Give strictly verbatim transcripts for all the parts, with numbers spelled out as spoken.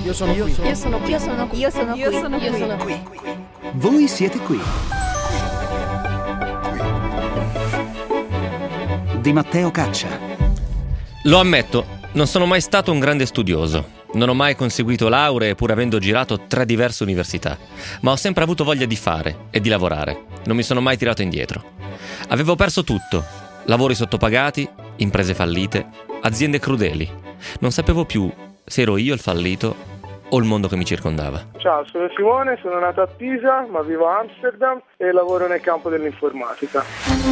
Io sono io qui. Sono, io sono qui. Io sono qui. Io sono io qui. Sono Io qui. sono qui. qui. Voi siete qui. Di Matteo Caccia. Lo ammetto, non sono mai stato un grande studioso. Non ho mai conseguito lauree pur avendo girato tre diverse università, ma ho sempre avuto voglia di fare e di lavorare. Non mi sono mai tirato indietro. Avevo perso tutto: lavori sottopagati, imprese fallite, aziende crudeli. Non sapevo più se ero io il fallito o il mondo che mi circondava. Ciao, sono Simone, sono nato a Pisa, ma vivo a Amsterdam e lavoro nel campo dell'informatica.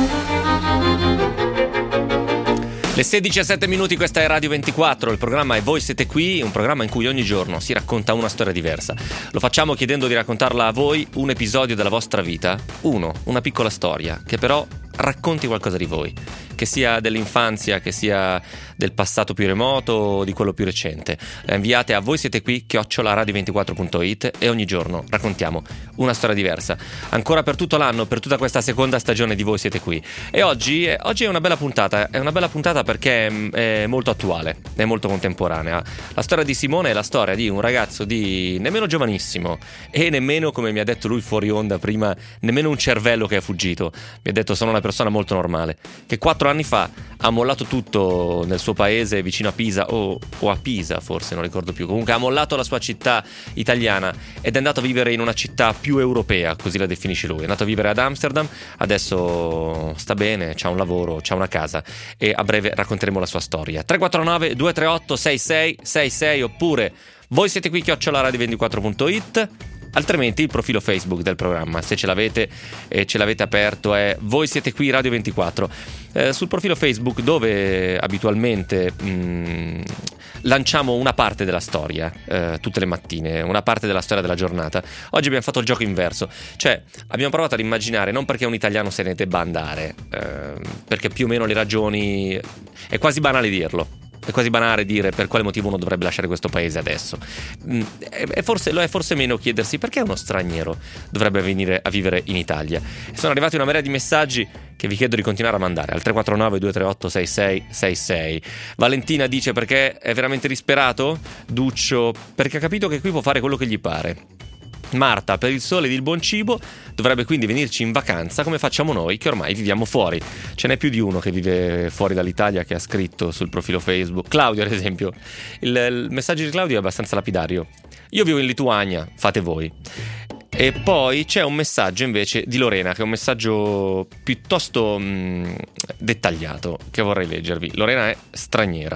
Le sedici e sette minuti, questa è Radio ventiquattro, il programma è Voi siete qui, un programma in cui ogni giorno si racconta una storia diversa. Lo facciamo chiedendo di raccontarla a voi, un episodio della vostra vita, uno, una piccola storia, che però racconti qualcosa di voi, che sia dell'infanzia, che sia del passato più remoto o di quello più recente. La inviate a voi siete qui chiocciola radio ventiquattro punto it e ogni giorno raccontiamo una storia diversa. Ancora per tutto l'anno, per tutta questa seconda stagione di Voi siete qui. E oggi, eh, oggi è una bella puntata, è una bella puntata perché è, è molto attuale, è molto contemporanea. La storia di Simone è la storia di un ragazzo di nemmeno giovanissimo e nemmeno, come mi ha detto lui fuori onda prima, nemmeno un cervello che è fuggito. Mi ha detto: sono una persona molto normale, che quattro anni fa ha mollato tutto nel suo paese vicino a Pisa o, o a Pisa forse, non ricordo più, comunque ha mollato la sua città italiana ed è andato a vivere in una città più europea, così la definisce lui. È andato a vivere ad Amsterdam, adesso sta bene, c'ha un lavoro, c'ha una casa e a breve racconteremo la sua storia. Tre quattro nove due tre otto sei sei sei sei oppure voi siete qui chiocciola radio ventiquattro punto it. Altrimenti il profilo Facebook del programma, se ce l'avete e ce l'avete aperto, è Voi siete qui Radio ventiquattro. Eh, sul profilo Facebook, dove abitualmente mh, lanciamo una parte della storia eh, tutte le mattine, una parte della storia della giornata. Oggi abbiamo fatto il gioco inverso, cioè abbiamo provato ad immaginare, non perché un italiano se ne debba andare, eh, perché più o meno le ragioni, è quasi banale dirlo. È quasi banale dire per quale motivo uno dovrebbe lasciare questo paese adesso. E forse, lo è forse meno chiedersi perché uno straniero dovrebbe venire a vivere in Italia. E sono arrivati una marea di messaggi che vi chiedo di continuare a mandare al tre quattro nove due tre otto sei sei sei sei. Valentina dice perché è veramente disperato. Duccio perché ha capito che qui può fare quello che gli pare. Marta, per il sole ed il buon cibo, dovrebbe quindi venirci in vacanza come facciamo noi che ormai viviamo fuori. Ce n'è più di uno che vive fuori dall'Italia che ha scritto sul profilo Facebook. Claudio, ad esempio, il, il messaggio di Claudio è abbastanza lapidario: io vivo in Lituania, fate voi. E poi c'è un messaggio invece di Lorena, che è un messaggio piuttosto mh, dettagliato, che vorrei leggervi. Lorena è straniera.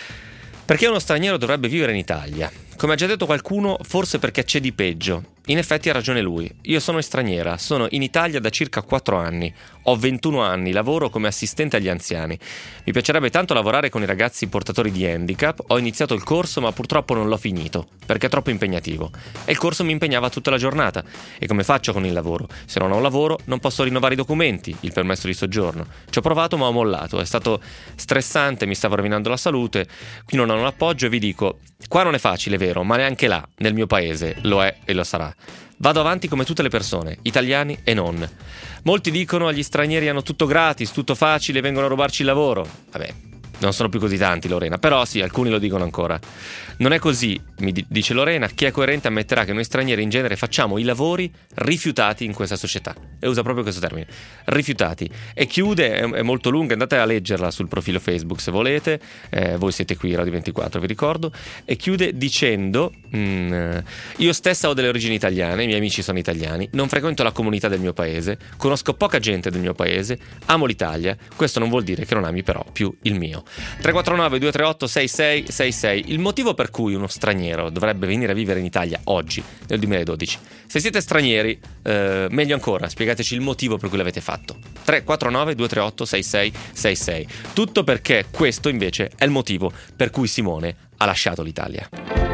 Perché uno straniero dovrebbe vivere in Italia? Come ha già detto qualcuno, forse perché c'è di peggio. In effetti ha ragione lui. Io sono straniera, sono in Italia da circa quattro anni. Ho ventuno anni, lavoro come assistente agli anziani. Mi piacerebbe tanto lavorare con i ragazzi portatori di handicap. Ho iniziato il corso ma purtroppo non l'ho finito, perché è troppo impegnativo. E il corso mi impegnava tutta la giornata. E come faccio con il lavoro? Se non ho un lavoro non posso rinnovare i documenti, il permesso di soggiorno. Ci ho provato ma ho mollato, è stato stressante, mi stava rovinando la salute. Qui non ho un appoggio e vi dico, qua non è facile, vero, ma neanche là, nel mio paese, lo è e lo sarà. Vado avanti come tutte le persone, italiani e non. Molti dicono agli stranieri hanno tutto gratis, tutto facile, vengono a rubarci il lavoro. Vabbè, non sono più così tanti, Lorena, però sì, alcuni lo dicono ancora. Non è così, mi dice Lorena, chi è coerente ammetterà che noi stranieri in genere facciamo i lavori rifiutati in questa società. E usa proprio questo termine, rifiutati. E chiude, è, è molto lunga, andate a leggerla sul profilo Facebook se volete, eh, voi siete qui, Radio ventiquattro, vi ricordo, e chiude dicendo, mm, io stessa ho delle origini italiane, i miei amici sono italiani, non frequento la comunità del mio paese, conosco poca gente del mio paese, amo l'Italia, questo non vuol dire che non ami però più il mio. tre quattro nove due tre otto sei sei sei sei. Il motivo per cui uno straniero dovrebbe venire a vivere in Italia oggi, nel duemiladodici. Se siete stranieri, eh, meglio ancora, spiegateci il motivo per cui l'avete fatto. tre quattro nove due tre otto sei sei sei sei. Tutto perché questo invece è il motivo per cui Simone ha lasciato l'Italia.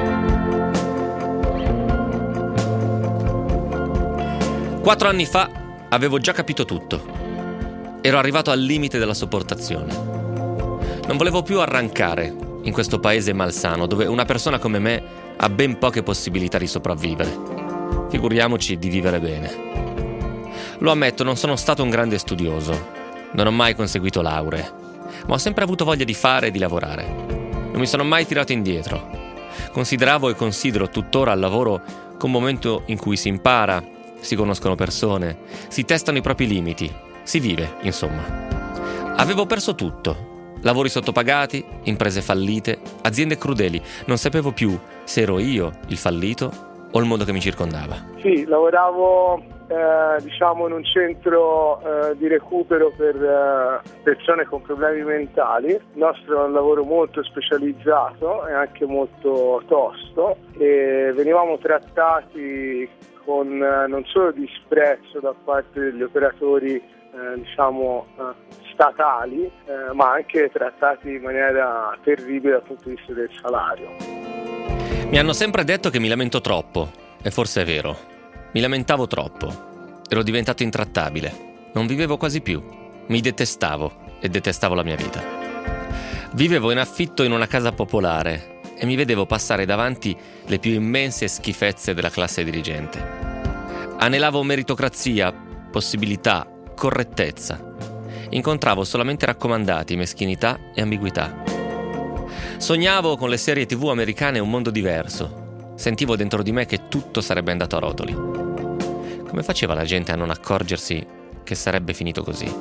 Quattro anni fa avevo già capito tutto. Ero arrivato al limite della sopportazione. Non volevo più arrancare in questo paese malsano dove una persona come me ha ben poche possibilità di sopravvivere. Figuriamoci di vivere bene. Lo ammetto, non sono stato un grande studioso, non ho mai conseguito lauree, ma ho sempre avuto voglia di fare e di lavorare. Non mi sono mai tirato indietro. Consideravo e considero tuttora il lavoro come un momento in cui si impara, si conoscono persone, si testano i propri limiti, si vive, insomma. Avevo perso tutto. Lavori sottopagati, imprese fallite, aziende crudeli. Non sapevo più se ero io il fallito o il mondo che mi circondava. Sì, lavoravo eh, diciamo in un centro eh, di recupero per eh, persone con problemi mentali. Il nostro è un lavoro molto specializzato e anche molto tosto, e venivamo trattati con eh, non solo disprezzo da parte degli operatori eh, diciamo eh, statali, eh, ma anche trattati in maniera terribile dal punto di vista del salario. Mi hanno sempre detto che mi lamento troppo, e forse è vero. Mi lamentavo troppo. Ero diventato intrattabile. Non vivevo quasi più. Mi detestavo e detestavo la mia vita. Vivevo in affitto in una casa popolare e mi vedevo passare davanti le più immense schifezze della classe dirigente. Anelavo meritocrazia, possibilità, correttezza. Incontravo solamente raccomandati, meschinità e ambiguità. Sognavo con le serie tivù americane un mondo diverso. Sentivo dentro di me che tutto sarebbe andato a rotoli. Come faceva la gente a non accorgersi che sarebbe finito così?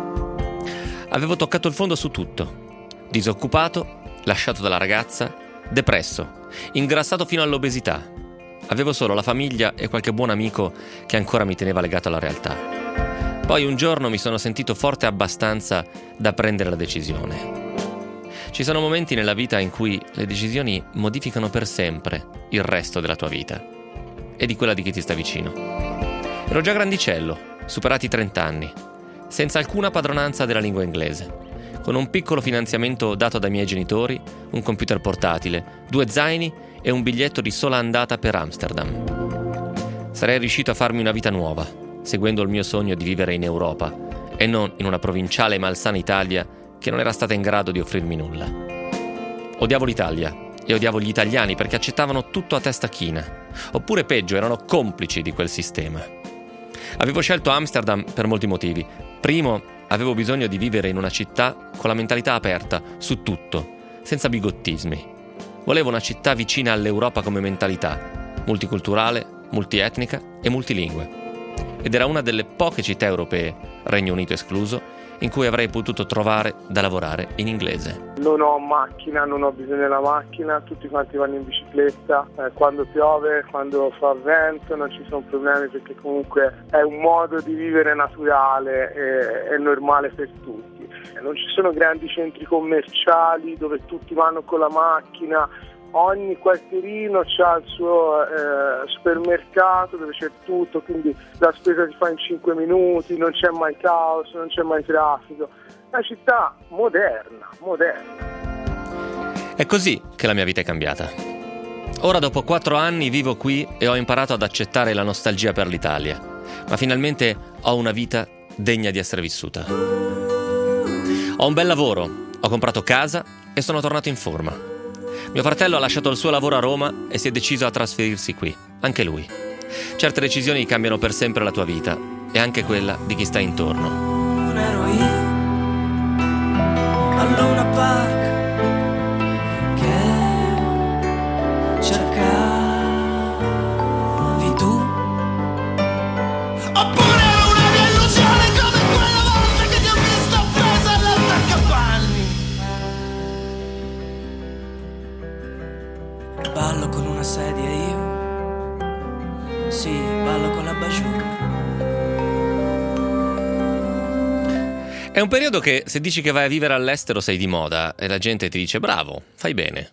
Avevo toccato il fondo su tutto. Disoccupato, lasciato dalla ragazza, depresso, ingrassato fino all'obesità. Avevo solo la famiglia e qualche buon amico che ancora mi teneva legato alla realtà. Poi un giorno mi sono sentito forte abbastanza da prendere la decisione. Ci sono momenti nella vita in cui le decisioni modificano per sempre il resto della tua vita e di quella di chi ti sta vicino. Ero già grandicello, superati trenta anni, senza alcuna padronanza della lingua inglese, con un piccolo finanziamento dato dai miei genitori, un computer portatile, due zaini e un biglietto di sola andata per Amsterdam. Sarei riuscito a farmi una vita nuova, seguendo il mio sogno di vivere in Europa e non in una provinciale e malsana Italia che non era stata in grado di offrirmi nulla. Odiavo l'Italia e odiavo gli italiani perché accettavano tutto a testa china, oppure peggio, erano complici di quel sistema. Avevo scelto Amsterdam per molti motivi. Primo, avevo bisogno di vivere in una città con la mentalità aperta su tutto, senza bigottismi. Volevo una città vicina all'Europa come mentalità, multiculturale, multietnica e multilingue. Ed era una delle poche città europee, Regno Unito escluso, in cui avrei potuto trovare da lavorare in inglese. Non ho macchina, non ho bisogno della macchina, tutti quanti vanno in bicicletta, eh, quando piove, quando fa vento, non ci sono problemi perché comunque è un modo di vivere naturale e, e normale per tutti. Non ci sono grandi centri commerciali dove tutti vanno con la macchina. Ogni quartierino ha il suo eh, supermercato dove c'è tutto, quindi la spesa si fa in cinque minuti, non c'è mai caos, non c'è mai traffico. È una città moderna, moderna. È così che la mia vita è cambiata. Ora, dopo quattro anni, vivo qui e ho imparato ad accettare la nostalgia per l'Italia, ma finalmente ho una vita degna di essere vissuta. Ho un bel lavoro, ho comprato casa e sono tornato in forma. Mio fratello ha lasciato il suo lavoro a Roma e si è deciso a trasferirsi qui, anche lui. Certe decisioni cambiano per sempre la tua vita e anche quella di chi sta intorno. Non ero io a Luna Park che cercavi tu. Oppure era una mia illusione come quella volta che ti ho visto appesa all'attaccapanni. Ballo con una sedia io, sì, ballo con la bajour. È un periodo che se dici che vai a vivere all'estero sei di moda e la gente ti dice bravo, fai bene.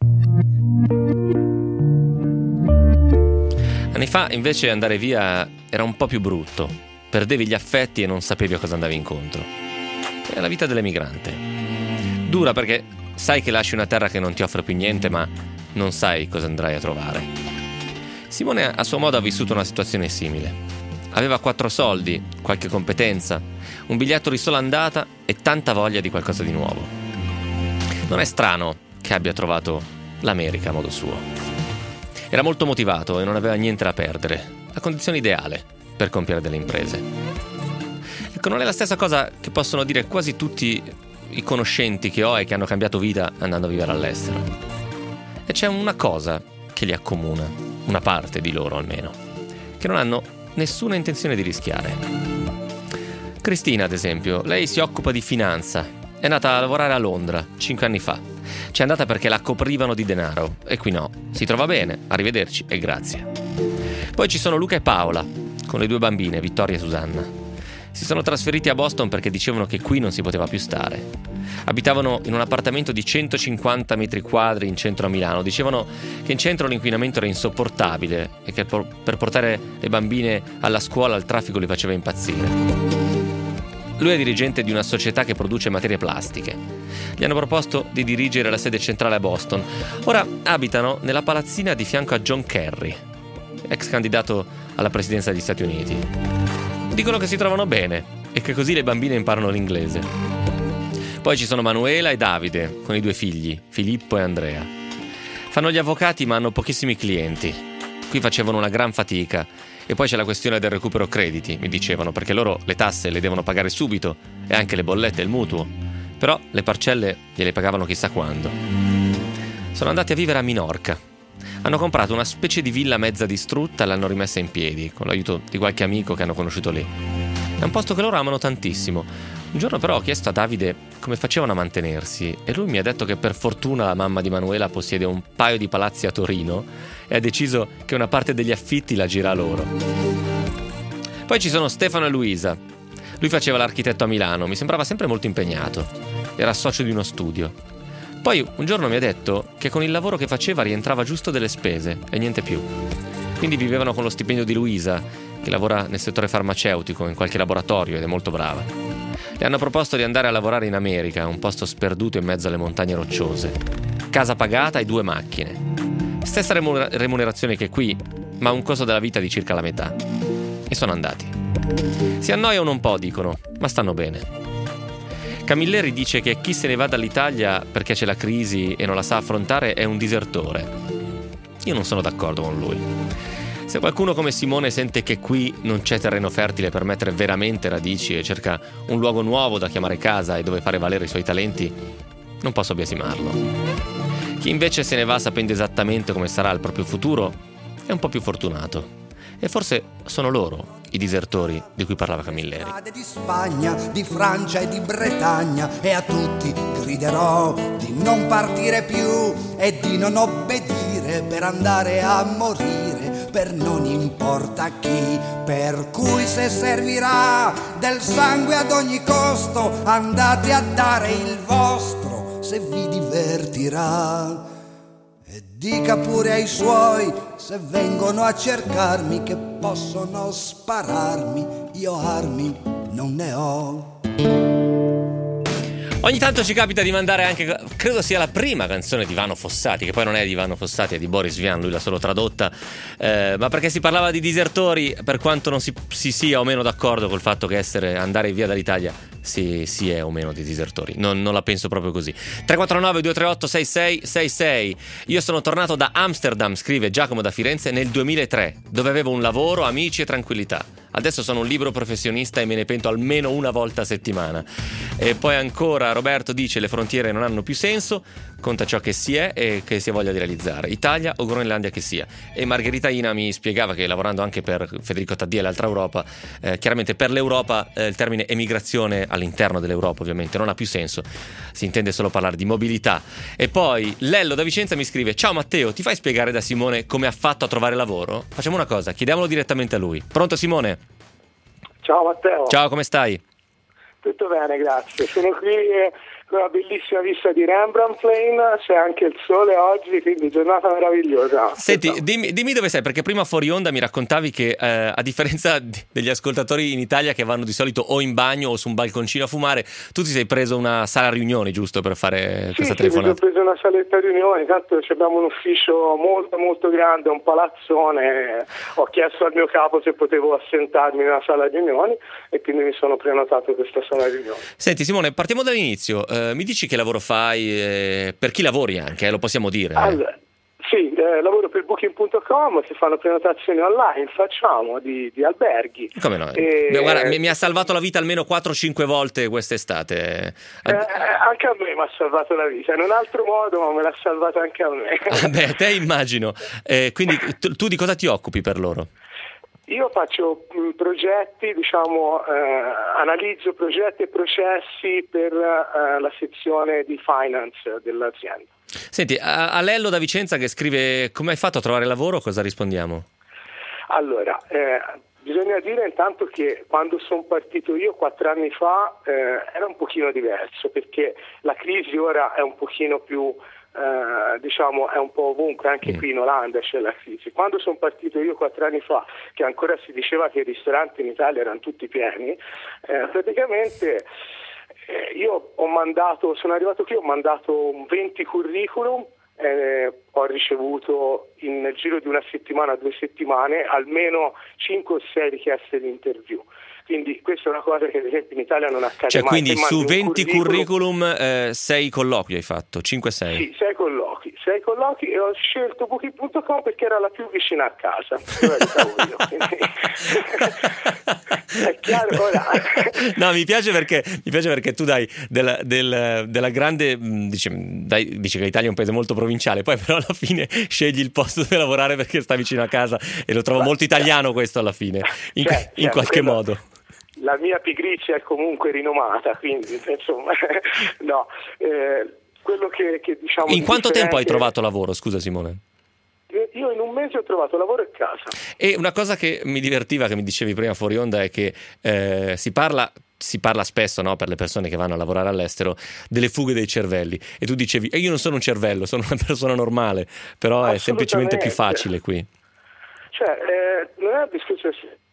Anni fa invece andare via era un po' più brutto, perdevi gli affetti e non sapevi a cosa andavi incontro. È la vita dell'emigrante. Dura perché sai che lasci una terra che non ti offre più niente, ma non sai cosa andrai a trovare. Simone a suo modo ha vissuto una situazione simile. Aveva quattro soldi, qualche competenza, un biglietto di sola andata e tanta voglia di qualcosa di nuovo. Non è strano che abbia trovato l'America a modo suo. Era molto motivato e non aveva niente da perdere, la condizione ideale per compiere delle imprese. Ecco, non è la stessa cosa che possono dire quasi tutti i conoscenti che ho e che hanno cambiato vita andando a vivere all'estero. E c'è una cosa che li accomuna, una parte di loro almeno, che non hanno nessuna intenzione di rischiare. Cristina, ad esempio, lei si occupa di finanza, è nata a lavorare a Londra cinque anni fa. C'è andata perché la coprivano di denaro, e qui no, si trova bene, arrivederci e grazie. Poi ci sono Luca e Paola, con le due bambine, Vittoria e Susanna. Si sono trasferiti a Boston perché dicevano che qui non si poteva più stare. Abitavano in un appartamento di centocinquanta metri quadri in centro a Milano. Dicevano che in centro l'inquinamento era insopportabile e che per portare le bambine alla scuola il traffico li faceva impazzire. Lui è dirigente di una società che produce materie plastiche. Gli hanno proposto di dirigere la sede centrale a Boston. Ora abitano nella palazzina di fianco a John Kerry, ex candidato alla presidenza degli Stati Uniti. Dicono che si trovano bene e che così le bambine imparano l'inglese. Poi ci sono Manuela e Davide, con i due figli, Filippo e Andrea. Fanno gli avvocati ma hanno pochissimi clienti. Qui facevano una gran fatica. E poi c'è la questione del recupero crediti, mi dicevano, perché loro le tasse le devono pagare subito e anche le bollette e il mutuo. Però le parcelle gliele pagavano chissà quando. Sono andati a vivere a Minorca. Hanno comprato una specie di villa mezza distrutta e l'hanno rimessa in piedi, con l'aiuto di qualche amico che hanno conosciuto lì. È un posto che loro amano tantissimo. Un giorno però ho chiesto a Davide come facevano a mantenersi e lui mi ha detto che per fortuna la mamma di Manuela possiede un paio di palazzi a Torino e ha deciso che una parte degli affitti la gira a loro. Poi ci sono Stefano e Luisa. Lui faceva l'architetto a Milano, mi sembrava sempre molto impegnato. Era socio di uno studio. Poi un giorno mi ha detto che con il lavoro che faceva rientrava giusto delle spese e niente più. Quindi vivevano con lo stipendio di Luisa, che lavora nel settore farmaceutico in qualche laboratorio ed è molto brava. Le hanno proposto di andare a lavorare in America, un posto sperduto in mezzo alle montagne rocciose. Casa pagata e due macchine. Stessa remunerazione che qui, ma un costo della vita di circa la metà. E sono andati. Si annoiano un po', dicono, ma stanno bene. Camilleri dice che chi se ne va dall'Italia perché c'è la crisi e non la sa affrontare è un disertore. Io non sono d'accordo con lui. Se qualcuno come Simone sente che qui non c'è terreno fertile per mettere veramente radici e cerca un luogo nuovo da chiamare casa e dove fare valere i suoi talenti, non posso biasimarlo. Chi invece se ne va sapendo esattamente come sarà il proprio futuro è un po' più fortunato. E forse sono loro i disertori di cui parlava Camilleri. Di Spagna, di Francia e di Bretagna, e a tutti griderò di non partire più e di non obbedire per andare a morire per non importa chi. Per cui se servirà del sangue ad ogni costo, andate a dare il vostro se vi divertirà. E dica pure ai suoi, se vengono a cercarmi, che possono spararmi, io armi non ne ho. Ogni tanto ci capita di mandare anche, credo sia la prima canzone di Ivano Fossati, che poi non è di Ivano Fossati, è di Boris Vian, lui l'ha solo tradotta, eh, ma perché si parlava di disertori, per quanto non si, si sia o meno d'accordo col fatto che essere andare via dall'Italia si, si è o meno dei disertori. Non, non la penso proprio così. tre quattro nove due tre otto sei sei sei sei. Io sono tornato da Amsterdam, scrive Giacomo da Firenze, nel duemilatré, dove avevo un lavoro, amici e tranquillità. Adesso sono un libero professionista e me ne pento almeno una volta a settimana. E poi ancora Roberto dice: le frontiere non hanno più senso, conta ciò che si è e che si ha voglia di realizzare, Italia o Groenlandia che sia. E Margherita Ina mi spiegava che, lavorando anche per Federico Taddia e l'altra Europa, eh, chiaramente per l'Europa eh, il termine emigrazione all'interno dell'Europa ovviamente non ha più senso, si intende solo parlare di mobilità. E poi Lello da Vicenza mi scrive: ciao Matteo, ti fai spiegare da Simone come ha fatto a trovare lavoro? Facciamo una cosa, chiediamolo direttamente a lui. Pronto Simone? Ciao Matteo. Ciao, come stai? Tutto bene, grazie. Sono qui eh, con una bellissima vista di Rembrandt Plain, c'è anche il sole oggi, quindi giornata meravigliosa. Senti, dimmi, dimmi dove sei, perché prima fuori onda mi raccontavi che eh, a differenza di, degli ascoltatori in Italia che vanno di solito o in bagno o su un balconcino a fumare, tu ti sei preso una sala riunioni, giusto, per fare sì, questa sì, telefonata? Sì, ho preso una saletta riunioni, tanto abbiamo un ufficio molto molto grande, un palazzone, ho chiesto al mio capo se potevo assentarmi in una sala riunioni e quindi mi sono prenotato questa sala riunioni. Senti Simone, partiamo dall'inizio. Uh, mi dici che lavoro fai, eh, per chi lavori anche, eh, lo possiamo dire? Allora, Sì, eh, lavoro per booking punto com, si fanno prenotazioni online, facciamo di, di alberghi. Come no? E... Guarda, mi, mi ha salvato la vita almeno quattro cinque volte quest'estate. Eh, anche a me mi ha salvato la vita, in un altro modo, ma me l'ha salvata anche a me. Beh, te immagino. Eh, quindi tu, tu di cosa ti occupi per loro? Io faccio mh, progetti, diciamo, eh, analizzo progetti e processi per eh, la sezione di finance dell'azienda. Senti, a, a Lello da Vicenza che scrive: come hai fatto a trovare lavoro? Cosa rispondiamo? Allora, eh, bisogna dire intanto che quando sono partito io quattro anni fa eh, era un pochino diverso, perché la crisi ora è un pochino più, eh, diciamo, è un po' ovunque, anche qui in Olanda c'è la crisi. Quando sono partito io quattro anni fa, che ancora si diceva che i ristoranti in Italia erano tutti pieni, eh, praticamente... Io ho mandato, sono arrivato qui, ho mandato venti curriculum, eh, ho ricevuto in, nel giro di una settimana, due settimane, almeno cinque o sei richieste di interview. Quindi questa è una cosa che ad esempio in Italia non accade cioè, mai. quindi Se su mandi un venti curriculum, eh, sei colloqui hai fatto, cinque sei? Sì, sei colloqui, sei colloqui e ho scelto booking punto com perché era la più vicina a casa, dove abitavo io. Quindi... è chiaro ora. No, mi piace perché mi piace perché tu dai della, del, della grande dici, dai, dici che l'Italia è un paese molto provinciale, poi però alla fine scegli il posto dove lavorare perché sta vicino a casa, e lo trovo molto italiano questo alla fine, in, certo, in qualche quello, modo. La mia pigrizia è comunque rinomata, quindi insomma no, eh, quello che, che diciamo. In quanto differente... tempo hai trovato lavoro, scusa Simone? Io in un mese ho trovato lavoro e casa. E una cosa che mi divertiva, che mi dicevi prima fuori onda, è che eh, si parla si parla spesso, no, per le persone che vanno a lavorare all'estero, delle fughe dei cervelli, e tu dicevi e io non sono un cervello, sono una persona normale, però è semplicemente più facile qui. Cioè eh, non è il discorso.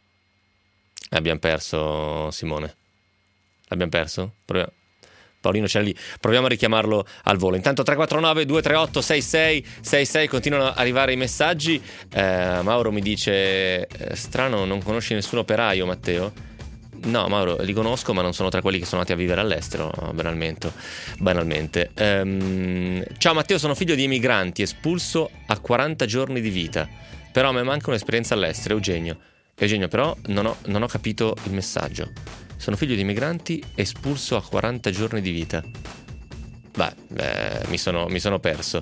Abbiamo perso Simone. L'abbiamo perso? Proviamo. Paolino c'è lì, proviamo a richiamarlo al volo. Intanto tre quattro nove due tre otto sei sei sei sei continuano ad arrivare i messaggi. eh, Mauro mi dice eh, strano, non conosci nessun operaio, Matteo? No Mauro, li conosco, ma non sono tra quelli che sono andati a vivere all'estero, banalmente, banalmente. Um, ciao Matteo, sono figlio di emigranti, espulso a quaranta giorni di vita, però mi manca un'esperienza all'estero. Eugenio Eugenio però non ho, non ho capito il messaggio. Sono figlio di migranti, espulso a quaranta giorni di vita. Beh, beh mi, sono, mi sono perso.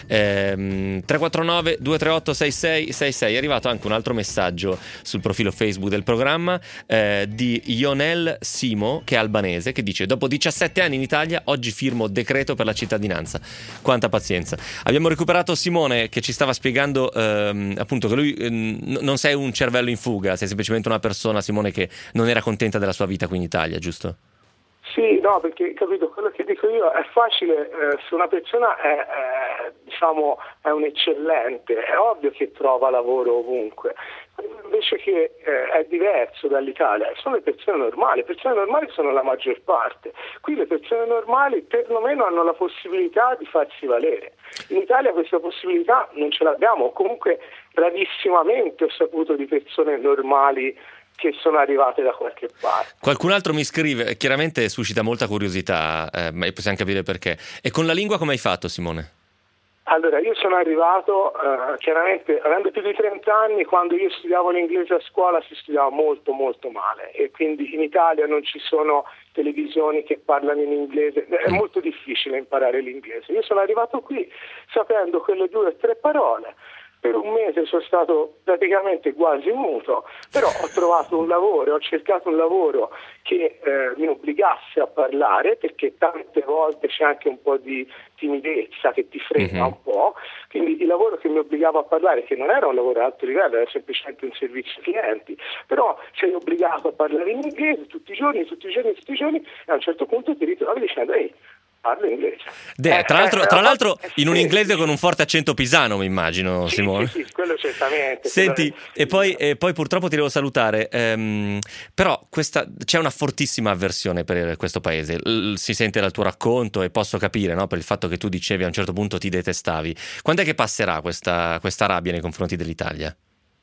ehm, tre quattro nove due tre otto sei sei sei sei. È arrivato anche un altro messaggio sul profilo Facebook del programma eh, di Ionel Simo, che è albanese, che dice: dopo diciassette anni in Italia oggi firmo decreto per la cittadinanza. Quanta pazienza. Abbiamo recuperato Simone, che ci stava spiegando ehm, appunto che lui ehm, non sei un cervello in fuga, sei semplicemente una persona, Simone, che non era contenta della sua vita qui in Italia, giusto? Sì, no, perché capito, quello che dico io è facile, eh, se una persona è, è diciamo è un eccellente, è ovvio che trova lavoro ovunque. Invece che eh, è diverso dall'Italia, sono le persone normali, le persone normali sono la maggior parte. Qui le persone normali perlomeno hanno la possibilità di farsi valere. In Italia questa possibilità non ce l'abbiamo, comunque rarissimamente ho saputo di persone normali che sono arrivate da qualche parte. Qualcun altro mi scrive, chiaramente suscita molta curiosità, eh, ma possiamo capire perché. E con la lingua come hai fatto, Simone? Allora, io sono arrivato, eh, chiaramente, avendo più di trenta anni, quando io studiavo l'inglese a scuola si studiava molto molto male, e quindi in Italia non ci sono televisioni che parlano in inglese, è molto difficile imparare l'inglese. Io sono arrivato qui sapendo quelle due o tre parole. Per un mese sono stato praticamente quasi muto, però ho trovato un lavoro, ho cercato un lavoro che eh, mi obbligasse a parlare, perché tante volte c'è anche un po' di timidezza che ti frena mm-hmm. un po', quindi il lavoro che mi obbligava a parlare, che non era un lavoro ad alto livello, era semplicemente un servizio clienti, però sei obbligato a parlare in inglese tutti i giorni, tutti i giorni, tutti i giorni, e a un certo punto ti ritrovi dicendo ehi, parlo inglese. De, tra l'altro, eh, tra l'altro eh, in un sì, inglese sì. con un forte accento pisano, mi immagino, sì, Simone. Sì, sì, quello certamente. Senti, quello è... e poi, e poi purtroppo ti devo salutare, ehm, però questa, c'è una fortissima avversione per questo paese. L- si sente dal tuo racconto e posso capire, no, per il fatto che tu dicevi a un certo punto ti detestavi. Quando è che passerà questa, questa rabbia nei confronti dell'Italia? Ma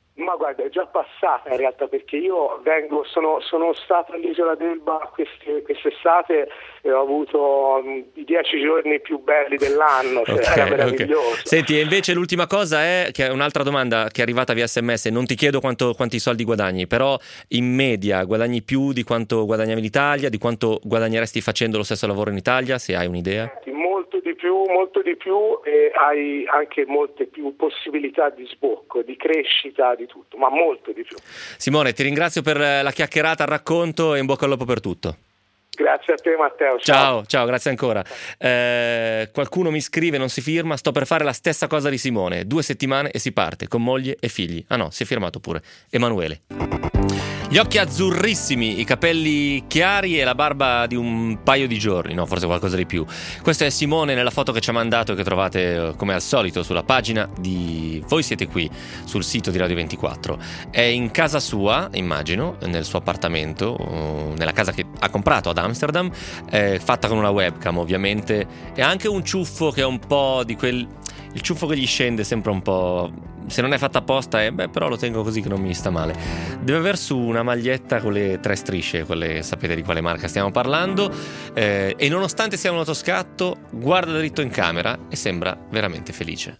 guarda, è già passata in realtà, perché io vengo, sono, sono stato all'Isola d'Elba queste, quest'estate e ho avuto um, i dieci giorni più belli dell'anno, cioè okay, era meraviglioso. Okay. Senti, e invece l'ultima cosa è, che è un'altra domanda che è arrivata via sms, non ti chiedo quanto, quanti soldi guadagni, però in media guadagni più di quanto guadagnavi in Italia, di quanto guadagneresti facendo lo stesso lavoro in Italia, se hai un'idea? Molto di più, molto di più, e hai anche molte più possibilità di sbocco, di crescita, di tutto, ma molto di più. Simone, ti ringrazio per la chiacchierata, il racconto e in bocca al lupo per tutto. Grazie a te Matteo. Ciao, ciao, ciao, grazie ancora. Eh, qualcuno mi scrive, non si firma, sto per fare la stessa cosa di Simone, due settimane e si parte, con moglie e figli. Ah no, si è firmato pure, Emanuele. Gli occhi azzurrissimi, i capelli chiari e la barba di un paio di giorni, no, forse qualcosa di più. Questo è Simone nella foto che ci ha mandato e che trovate come al solito sulla pagina di Voi Siete Qui, sul sito di Radio ventiquattro. È in casa sua, immagino, nel suo appartamento, nella casa che ha comprato ad Amsterdam, è fatta con una webcam ovviamente, e anche un ciuffo che è un po' di quel... il ciuffo che gli scende sempre un po', se non è fatta apposta, è, beh, però lo tengo così che non mi sta male. Deve aver su una maglietta con le tre strisce, quelle, sapete di quale marca stiamo parlando, eh, e nonostante sia un autoscatto guarda dritto in camera e sembra veramente felice.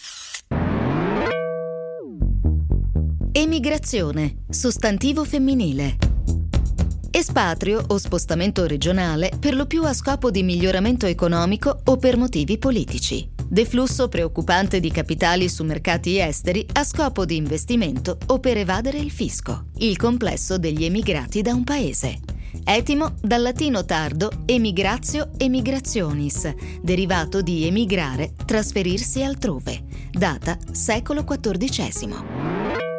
Emigrazione, sostantivo femminile. Espatrio o spostamento regionale, per lo più a scopo di miglioramento economico o per motivi politici. Deflusso preoccupante di capitali su mercati esteri a scopo di investimento o per evadere il fisco. Il complesso degli emigrati da un paese. Etimo dal latino tardo emigratio emigrationis, derivato di emigrare, trasferirsi altrove. Data secolo quattordicesimo.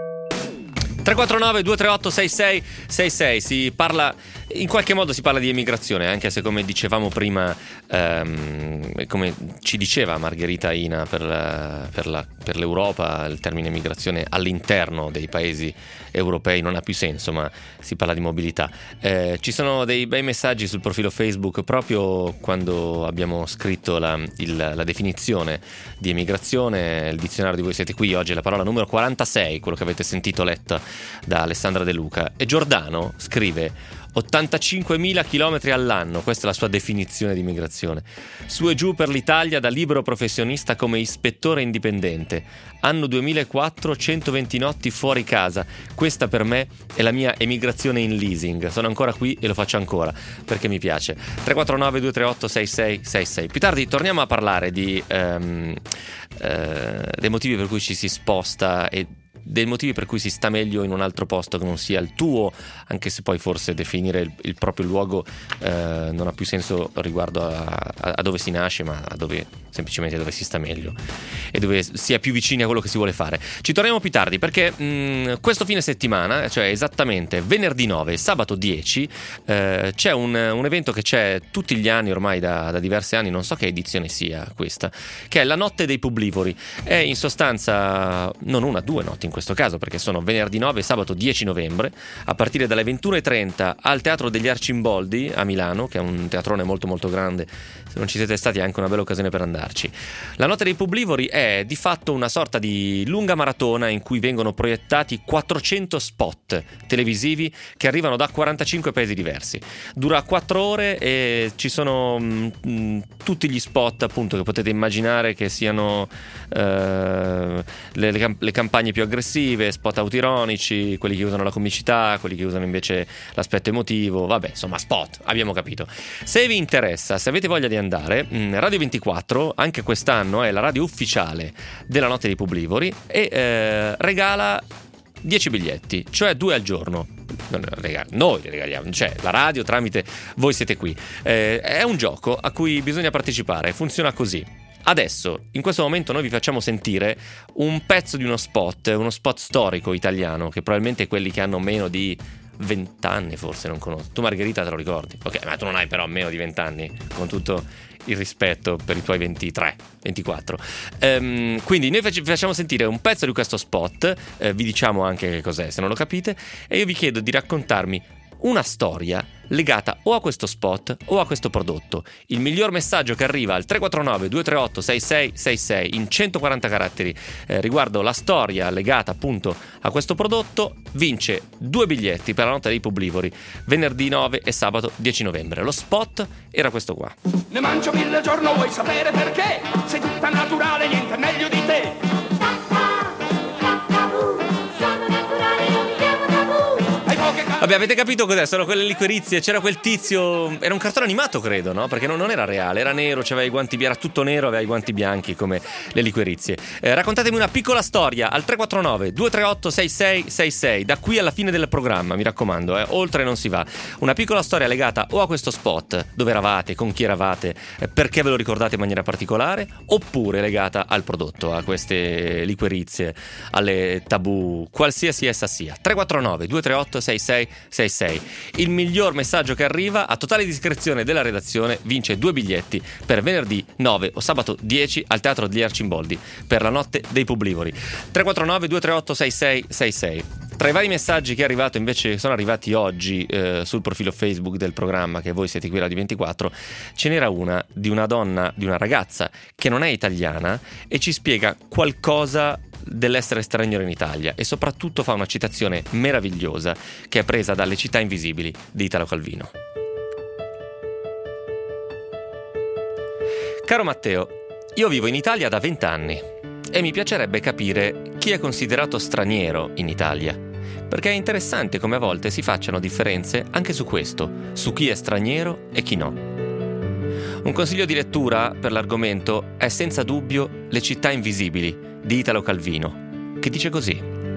tre quattro nove due tre otto sei sei sei sei. Si parla, in qualche modo si parla di emigrazione, anche se, come dicevamo prima, ehm, come ci diceva Margherita Ina per, la, per, la, per l'Europa, il termine emigrazione all'interno dei paesi europei non ha più senso, ma si parla di mobilità. Eh, ci sono dei bei messaggi sul profilo Facebook proprio quando abbiamo scritto la, il, la definizione di emigrazione. Il dizionario di Voi Siete Qui oggi è la parola numero quarantasei, quello che avete sentito letta da Alessandra De Luca. E Giordano scrive ottantacinquemila chilometri all'anno, questa è la sua definizione di immigrazione. Su e giù per l'Italia da libero professionista come ispettore indipendente. Anno duemilaquattro, centoventi notti fuori casa. Questa per me è la mia emigrazione in leasing. Sono ancora qui e lo faccio ancora perché mi piace. tre quattro nove due tre otto sei sei sei sei. Più tardi torniamo a parlare di um, uh, dei motivi per cui ci si sposta e dei motivi per cui si sta meglio in un altro posto che non sia il tuo, anche se poi forse definire il, il proprio luogo eh, non ha più senso riguardo a, a, a dove si nasce, ma a dove, semplicemente dove si sta meglio e dove si è più vicini a quello che si vuole fare. Ci torniamo più tardi perché mh, questo fine settimana, cioè esattamente venerdì nove e sabato dieci, eh, c'è un, un evento che c'è tutti gli anni ormai da, da diversi anni, non so che edizione sia questa, che è la Notte dei Publivori. È in sostanza non una, due notti in questo caso, perché sono venerdì nove e sabato dieci novembre a partire dalle ventuno e trenta al Teatro degli Arcimboldi a Milano, che è un teatrone molto molto grande. Se non ci siete stati è anche una bella occasione per andarci. La Notte dei Publivori è di fatto una sorta di lunga maratona in cui vengono proiettati quattrocento spot televisivi che arrivano da quarantacinque paesi diversi. Dura quattro ore e ci sono mh, tutti gli spot appunto che potete immaginare, che siano eh, le, le, le campagne più aggressive, spot autironici, quelli che usano la comicità, quelli che usano invece l'aspetto emotivo, vabbè, insomma, spot, abbiamo capito. Se vi interessa, se avete voglia di andare, Radio ventiquattro anche quest'anno è la radio ufficiale della Notte dei Publivori e eh, regala dieci biglietti, cioè due al giorno. Noi li regaliamo, cioè la radio tramite Voi Siete Qui. Eh, è un gioco a cui bisogna partecipare, funziona così. Adesso, in questo momento, noi vi facciamo sentire un pezzo di uno spot, uno spot storico italiano, che probabilmente quelli che hanno meno di vent'anni forse non conosco. Tu, Margherita, te lo ricordi? Ok, ma tu non hai però meno di vent'anni, con tutto il rispetto per i tuoi ventitré, ventiquattro. Um, quindi noi vi facciamo sentire un pezzo di questo spot, eh, vi diciamo anche che cos'è se non lo capite, e io vi chiedo di raccontarmi una storia legata o a questo spot o a questo prodotto. Il miglior messaggio che arriva al tre quattro nove due tre otto sei sei sei sei in centoquaranta caratteri eh, riguardo la storia legata appunto a questo prodotto vince due biglietti per la notte dei Publivori venerdì nove e sabato dieci novembre. Lo spot era questo qua. Ne mangio mille al giorno, vuoi sapere perché? Sei tutta naturale, niente meglio di te. Vabbè, avete capito cos'è? Sono quelle liquorizie. C'era quel tizio, era un cartone animato credo, no? Perché non, non era reale, era nero, c'aveva i guanti, era tutto nero, aveva i guanti bianchi come le liquorizie. eh, Raccontatemi una piccola storia al tre quattro nove due tre otto sei sei sei sei da qui alla fine del programma, mi raccomando, eh, oltre non si va. Una piccola storia legata o a questo spot, dove eravate, con chi eravate, eh, perché ve lo ricordate in maniera particolare, oppure legata al prodotto, a queste liquorizie, alle tabù, qualsiasi essa sia. Tre quattro nove due tre otto sei sei sei sei. Il miglior messaggio che arriva, a totale discrezione della redazione, vince due biglietti per venerdì nove o sabato dieci al Teatro degli Arcimboldi per la notte dei Publivori. Tre quattro nove due tre otto sei sei sei sei. Tra i vari messaggi che è arrivato invece sono arrivati oggi eh, sul profilo Facebook del programma, che voi siete qui Radio ventiquattro, ce n'era una di una donna, di una ragazza che non è italiana e ci spiega qualcosa dell'essere straniero in Italia, e soprattutto fa una citazione meravigliosa che è presa dalle Città Invisibili di Italo Calvino. Caro Matteo, io vivo in Italia da vent'anni e mi piacerebbe capire chi è considerato straniero in Italia, perché è interessante come a volte si facciano differenze anche su questo, su chi è straniero e chi no. Un consiglio di lettura per l'argomento è senza dubbio Le Città Invisibili di Italo Calvino, che dice così: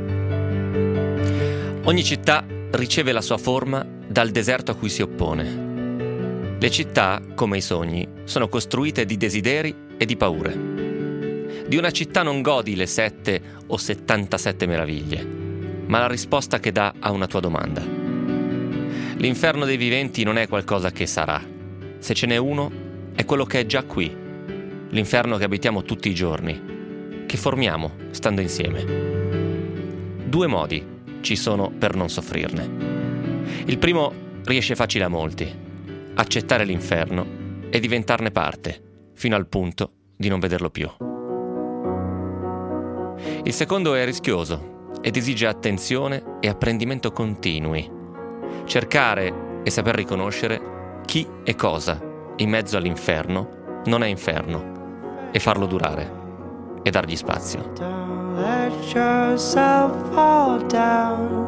ogni città riceve la sua forma dal deserto a cui si oppone. Le città, come i sogni, sono costruite di desideri e di paure. Di una città non godi le sette o settantasette meraviglie, ma la risposta che dà a una tua domanda. L'inferno dei viventi non è qualcosa che sarà. Se ce n'è uno, è quello che è già qui. L'inferno che abitiamo tutti i giorni, che formiamo stando insieme. Due modi ci sono per non soffrirne. Il primo riesce facile a molti: accettare l'inferno e diventarne parte, fino al punto di non vederlo più. Il secondo è rischioso ed esige attenzione e apprendimento continui. Cercare e saper riconoscere chi e cosa in mezzo all'inferno non è inferno, e farlo durare e dargli spazio. Don't let yourself fall down.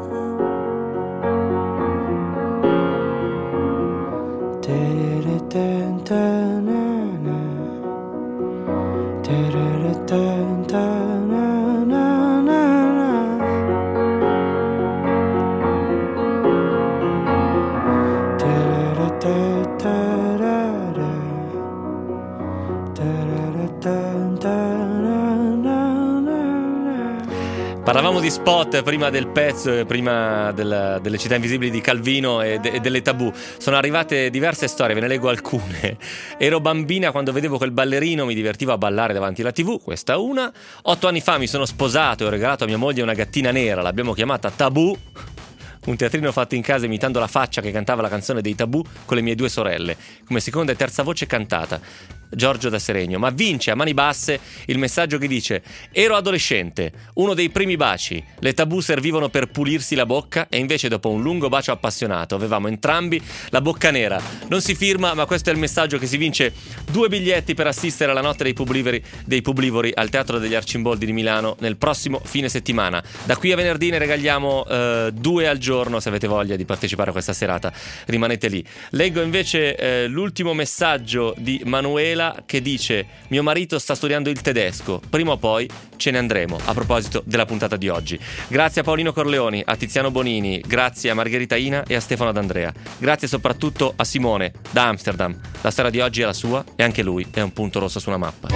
Parlavamo di spot prima del pezzo, prima del, delle Città Invisibili di Calvino e, de, e delle tabù. Sono arrivate diverse storie, ve ne leggo alcune. Ero bambina quando vedevo quel ballerino, mi divertivo a ballare davanti alla tivù, questa una. Otto anni fa mi sono sposato e ho regalato a mia moglie una gattina nera, l'abbiamo chiamata Tabù. Un teatrino fatto in casa imitando la faccia che cantava la canzone dei Tabù con le mie due sorelle, come seconda e terza voce cantata. Giorgio da Seregno. Ma vince a mani basse il messaggio che dice: ero adolescente, uno dei primi baci, le Tabù servivano per pulirsi la bocca e invece dopo un lungo bacio appassionato avevamo entrambi la bocca nera. Non si firma, ma questo è il messaggio che si vince due biglietti per assistere alla notte dei Publivori, dei Publivori al Teatro degli Arcimboldi di Milano nel prossimo fine settimana. Da qui a venerdì ne regaliamo eh, due al giorno. Se avete voglia di partecipare a questa serata rimanete lì. Leggo invece eh, l'ultimo messaggio di Manuela, che dice: mio marito sta studiando il tedesco, prima o poi ce ne andremo, a proposito della puntata di oggi. Grazie a Paolino Corleoni, a Tiziano Bonini, grazie a Margherita Ina e a Stefano D'Andrea, grazie soprattutto a Simone da Amsterdam. La storia di oggi è la sua e anche lui è un punto rosso su una mappa.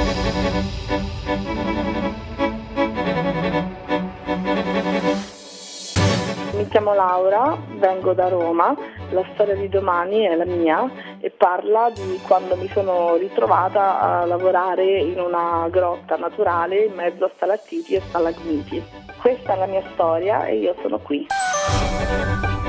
Mi chiamo Laura, vengo da Roma, la storia di domani è la mia e parla di quando mi sono ritrovata a lavorare in una grotta naturale in mezzo a stalattiti e stalagmiti. Questa è la mia storia e io sono qui.